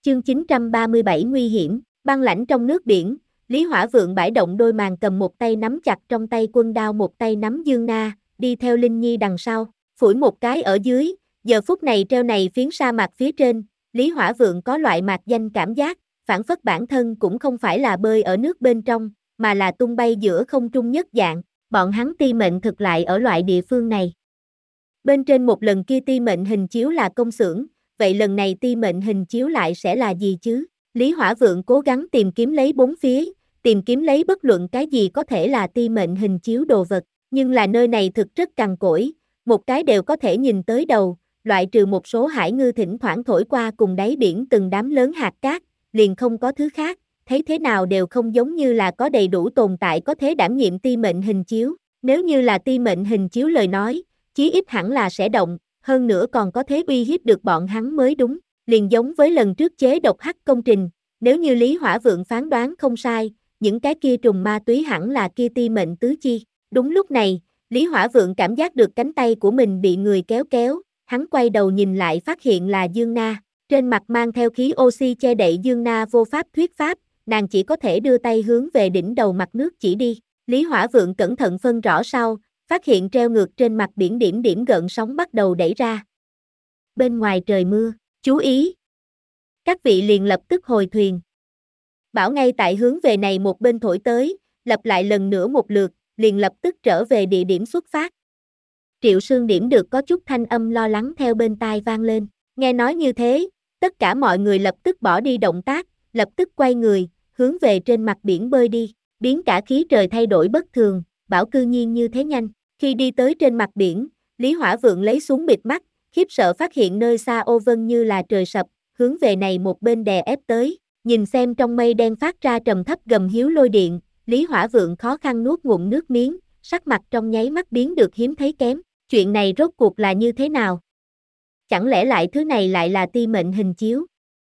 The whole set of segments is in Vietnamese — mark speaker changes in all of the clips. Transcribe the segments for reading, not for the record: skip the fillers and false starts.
Speaker 1: Chương 937 nguy hiểm, băng lãnh trong nước biển, Lý Hỏa Vượng bãi động đôi màn cầm một tay nắm chặt trong tay quân đao một tay nắm Dương Na, đi theo Linh Nhi đằng sau, phủi một cái ở dưới, giờ phút này treo này phiến sa mạc phía trên, Lý Hỏa Vượng có loại mạc danh cảm giác, phản phất bản thân cũng không phải là bơi ở nước bên trong, mà là tung bay giữa không trung nhất dạng, bọn hắn ti mệnh thực lại ở loại địa phương này. Bên trên một lần kia ti mệnh hình chiếu là công xưởng, vậy lần này ti mệnh hình chiếu lại sẽ là gì chứ? Lý Hỏa Vượng cố gắng tìm kiếm lấy bốn phía, tìm kiếm lấy bất luận cái gì có thể là ti mệnh hình chiếu đồ vật, nhưng là nơi này thực rất cằn cỗi, một cái đều có thể nhìn tới đầu, loại trừ một số hải ngư thỉnh thoảng thổi qua cùng đáy biển từng đám lớn hạt cát, liền không có thứ khác, thấy thế nào đều không giống như là có đầy đủ tồn tại có thể đảm nhiệm ti mệnh hình chiếu, nếu như là ti mệnh hình chiếu lời nói, chí ít hẳn là sẽ động, hơn nữa còn có thế uy hiếp được bọn hắn mới đúng, liền giống với lần trước chế độc hắc công trình, nếu như Lý Hỏa Vượng phán đoán không sai, những cái kia trùng ma túy hẳn là kia ti mệnh tứ chi. Đúng lúc này, Lý Hỏa Vượng cảm giác được cánh tay của mình bị người kéo kéo, hắn quay đầu nhìn lại phát hiện là Dương Na, trên mặt mang theo khí oxy che đậy Dương Na vô pháp thuyết pháp, nàng chỉ có thể đưa tay hướng về đỉnh đầu mặt nước chỉ đi. Lý Hỏa Vượng cẩn thận phân rõ sau, phát hiện treo ngược trên mặt biển điểm điểm gợn sóng bắt đầu đẩy ra. Bên ngoài trời mưa, chú ý! Các vị liền lập tức hồi thuyền. Bão ngay tại hướng về này một bên thổi tới, lặp lại lần nữa một lượt, liền lập tức trở về địa điểm xuất phát. Triệu Sương Điểm được có chút thanh âm lo lắng theo bên tai vang lên, nghe nói như thế, tất cả mọi người lập tức bỏ đi động tác, lập tức quay người, hướng về trên mặt biển bơi đi, biến cả khí trời thay đổi bất thường, bão cư nhiên như thế nhanh, khi đi tới trên mặt biển, Lý Hỏa Vượng lấy xuống bịt mắt, khiếp sợ phát hiện nơi xa ô vân như là trời sập, hướng về này một bên đè ép tới, nhìn xem trong mây đen phát ra trầm thấp gầm hiếu lôi điện, Lý Hỏa Vượng khó khăn nuốt ngụm nước miếng, sắc mặt trong nháy mắt biến được hiếm thấy kém, chuyện này rốt cuộc là như thế nào? Chẳng lẽ lại thứ này lại là ti mệnh hình chiếu?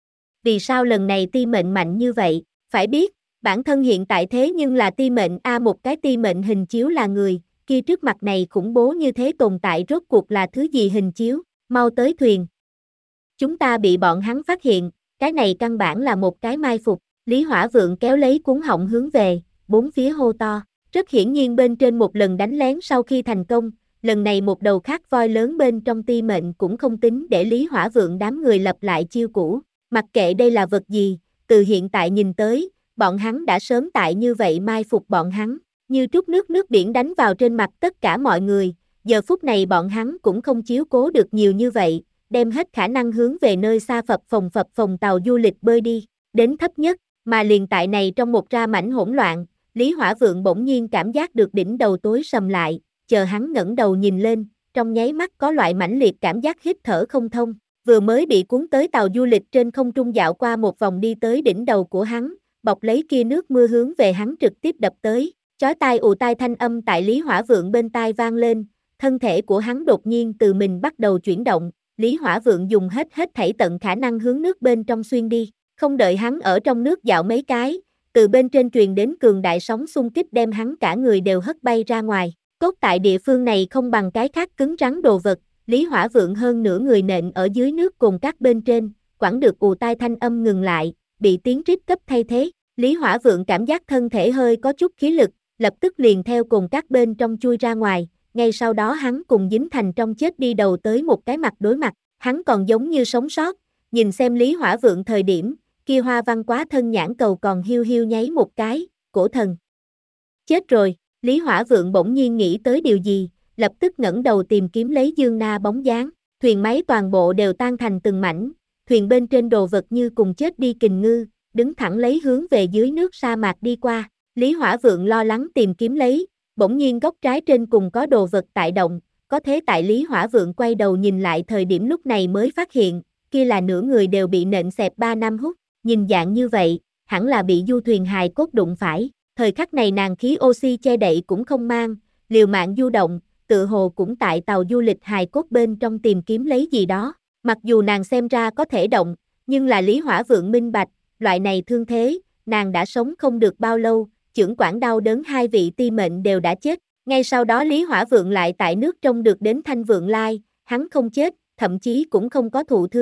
Speaker 1: Vì sao lần này ti mệnh mạnh như vậy? Phải biết, bản thân hiện tại thế nhưng là ti mệnh một cái ti mệnh hình chiếu là người, kia trước mặt này khủng bố như thế tồn tại rốt cuộc là thứ gì hình chiếu, mau tới thuyền. Chúng ta bị bọn hắn phát hiện, cái này căn bản là một cái mai phục, Lý Hỏa Vượng kéo lấy cuốn họng hướng về, bốn phía hô to, rất hiển nhiên bên trên một lần đánh lén sau khi thành công, lần này một đầu khác voi lớn bên trong ti mệnh cũng không tính để Lý Hỏa Vượng đám người lập lại chiêu cũ, mặc kệ đây là vật gì, từ hiện tại nhìn tới, bọn hắn đã sớm tại như vậy mai phục bọn hắn, như trút nước biển đánh vào trên mặt tất cả mọi người, giờ phút này bọn hắn cũng không chiếu cố được nhiều như vậy, đem hết khả năng hướng về nơi xa phập phồng tàu du lịch bơi đi, đến thấp nhất, mà liền tại này trong một ra mảnh hỗn loạn, Lý Hỏa Vượng bỗng nhiên cảm giác được đỉnh đầu tối sầm lại, chờ hắn ngẩng đầu nhìn lên, trong nháy mắt có loại mãnh liệt cảm giác hít thở không thông, vừa mới bị cuốn tới tàu du lịch trên không trung dạo qua một vòng đi tới đỉnh đầu của hắn, bọc lấy kia nước mưa hướng về hắn trực tiếp đập tới, chói tai ù tai thanh âm tại Lý Hỏa Vượng bên tai vang lên, thân thể của hắn đột nhiên từ mình bắt đầu chuyển động, Lý Hỏa Vượng dùng hết thảy tận khả năng hướng nước bên trong xuyên đi, không đợi hắn ở trong nước dạo mấy cái, từ bên trên truyền đến cường đại sóng xung kích đem hắn cả người đều hất bay ra ngoài, cốt tại địa phương này không bằng cái khác cứng rắn đồ vật, Lý Hỏa Vượng hơn nửa người nện ở dưới nước cùng các bên trên, quẳng được ù tai thanh âm ngừng lại, bị tiếng rít cấp thay thế, Lý Hỏa Vượng cảm giác thân thể hơi có chút khí lực, lập tức liền theo cùng các bên trong chui ra ngoài, ngay sau đó hắn cùng dính thành trong chết đi đầu tới một cái mặt đối mặt, hắn còn giống như sống sót, nhìn xem Lý Hỏa Vượng thời điểm, kia hoa văn quá thân nhãn cầu còn hiu hiu nháy một cái, cổ thần. Chết rồi, Lý Hỏa Vượng bỗng nhiên nghĩ tới điều gì, lập tức ngẩng đầu tìm kiếm lấy Dương Na bóng dáng, thuyền máy toàn bộ đều tan thành từng mảnh, thuyền bên trên đồ vật như cùng chết đi kình ngư, đứng thẳng lấy hướng về dưới nước sa mạc đi qua, Lý Hỏa Vượng lo lắng tìm kiếm lấy, bỗng nhiên góc trái trên cùng có đồ vật tại động, có thế tại Lý Hỏa Vượng quay đầu nhìn lại thời điểm lúc này mới phát hiện, kia là nửa người đều bị nện xẹp 3 năm hút, nhìn dạng như vậy, hẳn là bị du thuyền hài cốt đụng phải, thời khắc này nàng khí oxy che đậy cũng không mang, liều mạng du động, tự hồ cũng tại tàu du lịch hài cốt bên trong tìm kiếm lấy gì đó, mặc dù nàng xem ra có thể động, nhưng là Lý Hỏa Vượng minh bạch, loại này thương thế, nàng đã sống không được bao lâu, chưởng quản đau đớn hai vị ti mệnh đều đã chết, ngay sau đó Lý Hỏa Vượng lại tại nước trong được đến Thanh Vượng Lai, hắn không chết, thậm chí cũng không có thụ thương,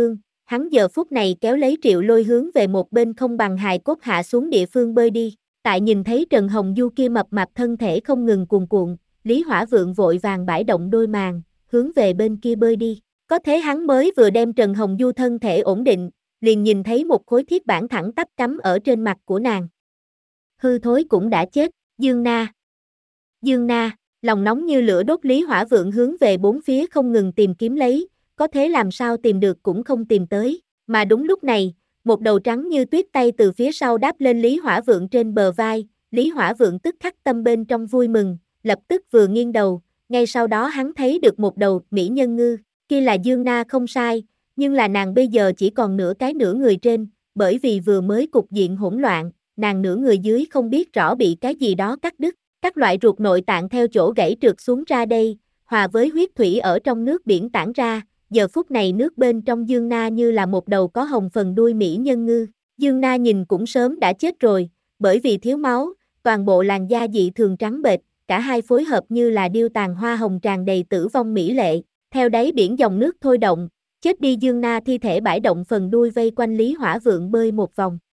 Speaker 1: Hắn giờ phút này kéo lấy Triệu Lôi hướng về một bên không bằng hài cốt hạ xuống địa phương bơi đi. Tại nhìn thấy Trần Hồng Du kia mập mạp thân thể không ngừng cuồn cuộn, Lý Hỏa Vượng vội vàng bãi động đôi màng, hướng về bên kia bơi đi. Có thế hắn mới vừa đem Trần Hồng Du thân thể ổn định, liền nhìn thấy một khối thiết bản thẳng tắp cắm ở trên mặt của nàng. Hư thối cũng đã chết, Dương Na. Dương Na, lòng nóng như lửa đốt, Lý Hỏa Vượng hướng về bốn phía không ngừng tìm kiếm lấy, có thế làm sao tìm được cũng không tìm tới, mà đúng lúc này, một đầu trắng như tuyết tay từ phía sau đáp lên Lý Hỏa Vượng trên bờ vai, Lý Hỏa Vượng tức khắc tâm bên trong vui mừng, lập tức vừa nghiêng đầu, ngay sau đó hắn thấy được một đầu mỹ nhân ngư, kia là Dương Na không sai, nhưng là nàng bây giờ chỉ còn nửa cái nửa người trên, bởi vì vừa mới cục diện hỗn loạn, nàng nửa người dưới không biết rõ bị cái gì đó cắt đứt, các loại ruột nội tạng theo chỗ gãy trượt xuống ra đây, hòa với huyết thủy ở trong nước biển tản ra, giờ phút này nước bên trong Dương Na như là một đầu có hồng phần đuôi mỹ nhân ngư. Dương Na nhìn cũng sớm đã chết rồi, bởi vì thiếu máu, toàn bộ làn da dị thường trắng bệch, cả hai phối hợp như là điêu tàn hoa hồng tràn đầy tử vong mỹ lệ, theo đáy biển dòng nước thôi động, chết đi Dương Na thi thể bãi động phần đuôi vây quanh Lý Hỏa Vượng bơi một vòng.